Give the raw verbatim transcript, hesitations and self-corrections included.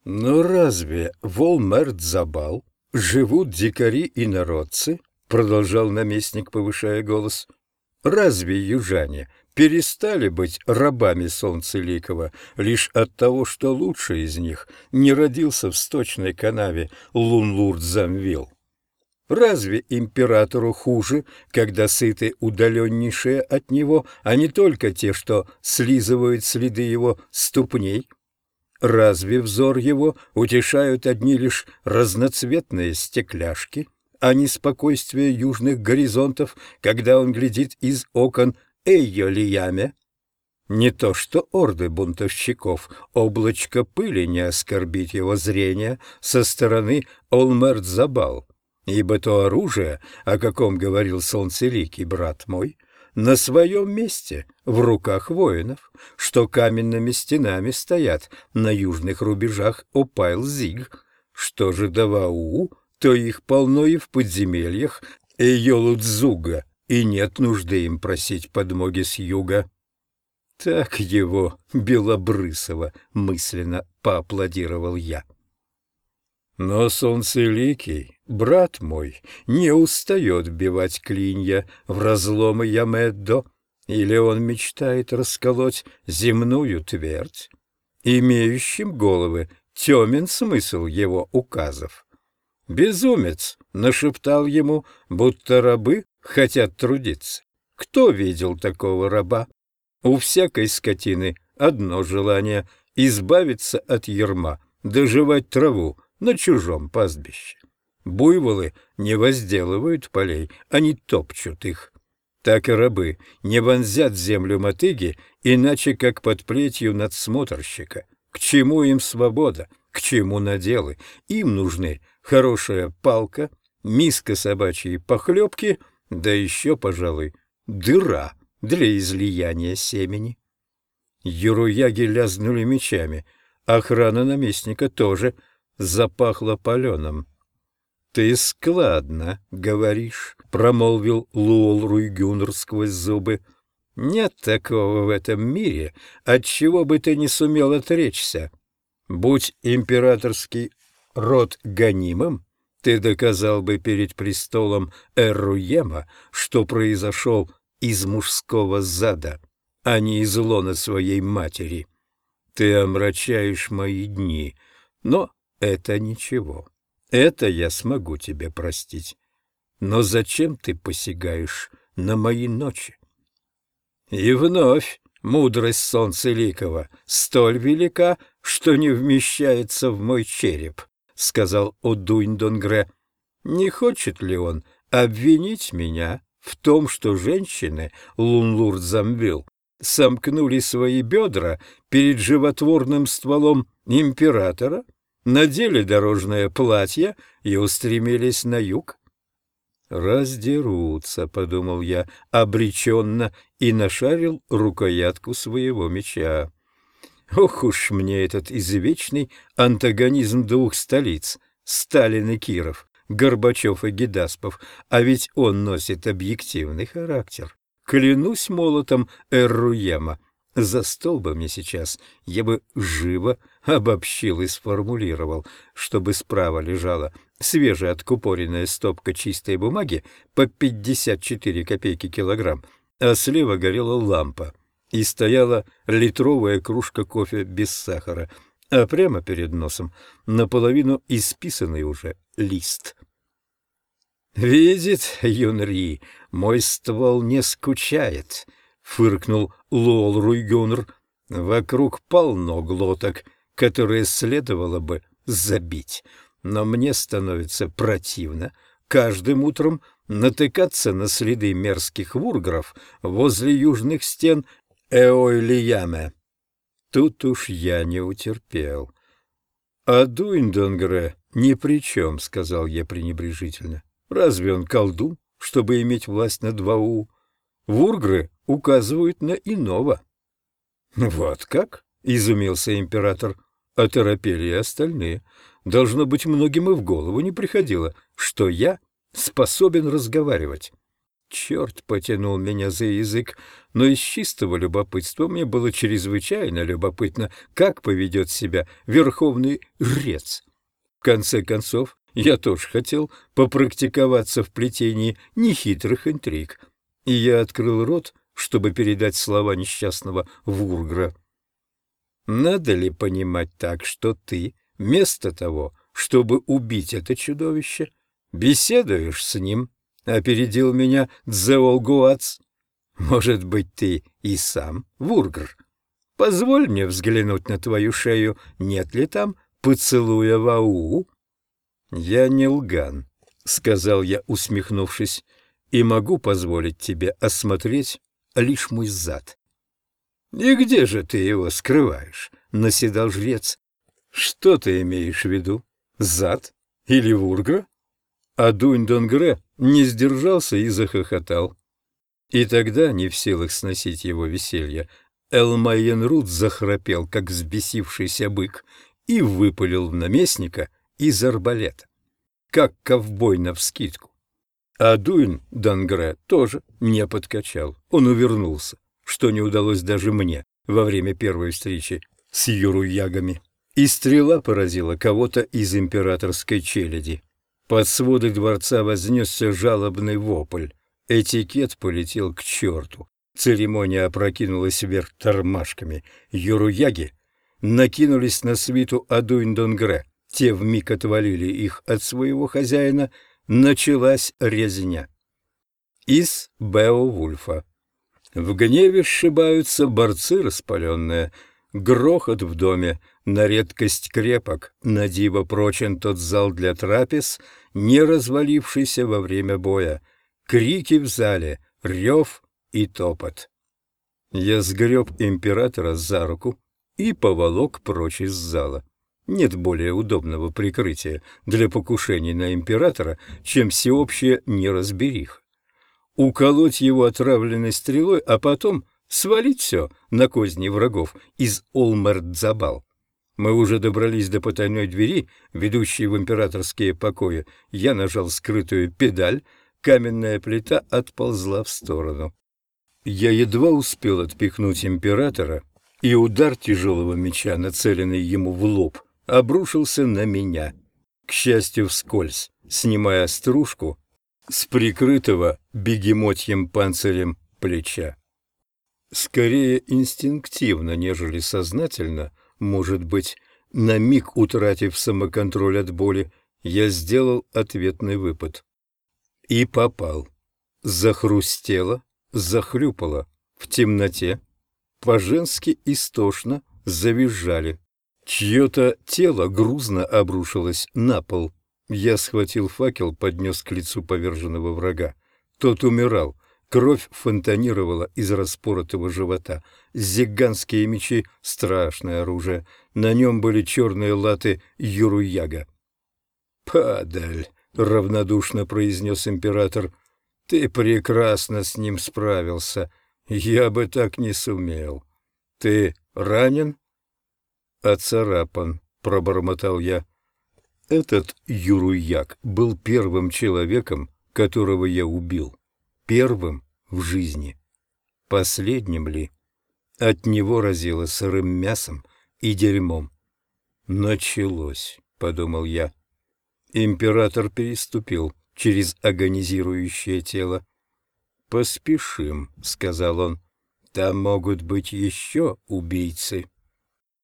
Но разве в Олмерт-Забал живут дикари и народцы? Продолжал наместник, повышая голос. Разве южане перестали быть рабами Солнцеликова лишь от того, что лучший из них не родился в сточной канаве Лунлурд-Замвил? Разве императору хуже, когда сыты удаленнейшие от него, а не только те, что слизывают следы его ступней? Разве взор его утешают одни лишь разноцветные стекляшки, а не спокойствие южных горизонтов, когда он глядит из окон Эйо-Лияме? Не то что орды бунтовщиков, облачко пыли не оскорбит его зрение со стороны Олмерт-Забал, ибо то оружие, о каком говорил солнцеликий брат мой, на своем месте, в руках воинов, что каменными стенами стоят на южных рубежах Опайл-Зиг. Что же до Вау, то их полно и в подземельях Эйолудзуга, и нет нужды им просить подмоги с юга. Так его, Белобрысова, мысленно поаплодировал я. Но солнцеликий, брат мой, не устает бивать клинья в разломы Ямеддо, или он мечтает расколоть земную твердь? Имеющим головы темен смысл его указов. Безумец нашептал ему, будто рабы хотят трудиться. Кто видел такого раба? У всякой скотины одно желание — избавиться от ярма, доживать траву на чужом пастбище. Буйволы не возделывают полей, они топчут их. Так и рабы не вонзят в землю мотыги, иначе как под плетью надсмотрщика. К чему им свобода, к чему наделы? Им нужны хорошая палка, миска собачьей похлебки, да еще, пожалуй, дыра для излияния семени. Юруяги лязгнули мечами, охрана наместника тоже запахло паленым. — Ты складно говоришь, — промолвил Луол Руйгюнр сквозь зубы. — Нет такого в этом мире, от чего бы ты не сумел отречься. Будь императорский род гонимым, ты доказал бы перед престолом Эруема, что произошел из мужского зада, а не из лона своей матери. Ты омрачаешь мои дни, но это ничего. Это я смогу тебе простить. Но зачем ты посягаешь на мои ночи? И вновь мудрость Солнцеликова столь велика, что не вмещается в мой череп, — сказал Одуинь-Донгре. Не хочет ли он обвинить меня в том, что женщины Лунлурд-Замвил сомкнули свои бедра перед животворным стволом императора, надели дорожное платье и устремились на юг? «Раздерутся», — подумал я обреченно и нашарил рукоятку своего меча. Ох уж мне этот извечный антагонизм двух столиц — Сталин и Киров, Горбачев и Гедаспов, а ведь он носит объективный характер. Клянусь молотом Эрруема, за стол бы мне сейчас, я бы живо обобщил и сформулировал, чтобы справа лежала свежая откупоренная стопка чистой бумаги по пятьдесят четыре копейки килограмм, а слева горела лампа и стояла литровая кружка кофе без сахара, а прямо перед носом наполовину исписанный уже лист. «Видит Юнри, мой ствол не скучает», — фыркнул Луол Руйгюнр. «Вокруг полно глоток, которые следовало бы забить, но мне становится противно каждым утром натыкаться на следы мерзких вургров возле южных стен Эой-Лияме». Тут уж я не утерпел. «А Дуиндонгре ни при чем», — сказал я пренебрежительно. «Разве он колдун, чтобы иметь власть над Вау? Вургры указывают на иного». «Вот как?» — изумился император. Оторопели и остальные. Должно быть, многим и в голову не приходило, что я способен разговаривать. Черт потянул меня за язык, но из чистого любопытства мне было чрезвычайно любопытно, как поведет себя верховный жрец. В конце концов, я тоже хотел попрактиковаться в плетении нехитрых интриг, и я открыл рот, чтобы передать слова несчастного Вургра. «Надо ли понимать так, что ты, вместо того, чтобы убить это чудовище, беседуешь с ним?» — опередил меня Дзеолгуац. «Может быть, ты и сам Вургр? Позволь мне взглянуть на твою шею, нет ли там поцелуя Вау?» «Я не лган», — сказал я, усмехнувшись, — «и могу позволить тебе осмотреть лишь мой зад». «И где же ты его скрываешь?» — наседал жрец. «Что ты имеешь в виду? Зад или Вургра?» А Дунь-Донгре не сдержался и захохотал. И тогда, не в силах сносить его веселье, Элмайенрут захрапел, как взбесившийся бык, и выпалил в наместника из арбалета, как ковбой навскидку. А Дунь-Донгре тоже не подкачал, он увернулся, что не удалось даже мне во время первой встречи с юруягами. И стрела поразила кого-то из императорской челяди. Под своды дворца вознесся жалобный вопль. Этикет полетел к черту. Церемония опрокинулась вверх тормашками. Юруяги накинулись на свиту Адунь-Донгре. Те вмиг отвалили их от своего хозяина. Началась резня. Из Беовульфа. В гневе сшибаются борцы распаленные. Грохот в доме, на редкость крепок, на диво прочен тот зал для трапез, не развалившийся во время боя. Крики в зале, рев и топот. Я сгреб императора за руку и поволок прочь из зала. Нет более удобного прикрытия для покушений на императора, чем всеобщая неразбериха. Уколоть его отравленной стрелой, а потом свалить все на козни врагов из Олмерт-Забал. Мы уже добрались до потайной двери, ведущей в императорские покои. Я нажал скрытую педаль, каменная плита отползла в сторону. Я едва успел отпихнуть императора, и удар тяжелого меча, нацеленный ему в лоб, обрушился на меня. К счастью, вскользь, снимая стружку с прикрытого бегемотьим панцирем плеча. Скорее инстинктивно, нежели сознательно, может быть, на миг утратив самоконтроль от боли, я сделал ответный выпад. И попал. Захрустело, захлюпало. В темноте по-женски истошно завизжали. Чье-то тело грузно обрушилось на пол. Я схватил факел, поднес к лицу поверженного врага. Тот умирал. Кровь фонтанировала из распоротого живота. Зигганские мечи — страшное оружие. На нем были черные латы Юруяга. «Падаль!» — равнодушно произнес император. «Ты прекрасно с ним справился. Я бы так не сумел. Ты ранен?» «Оцарапан», — пробормотал я. Этот Юруяг был первым человеком, которого я убил. Первым в жизни. Последним ли? От него разило сырым мясом и дерьмом. «Началось», — подумал я. Император переступил через агонизирующее тело. «Поспешим», — сказал он. «Там могут быть еще убийцы».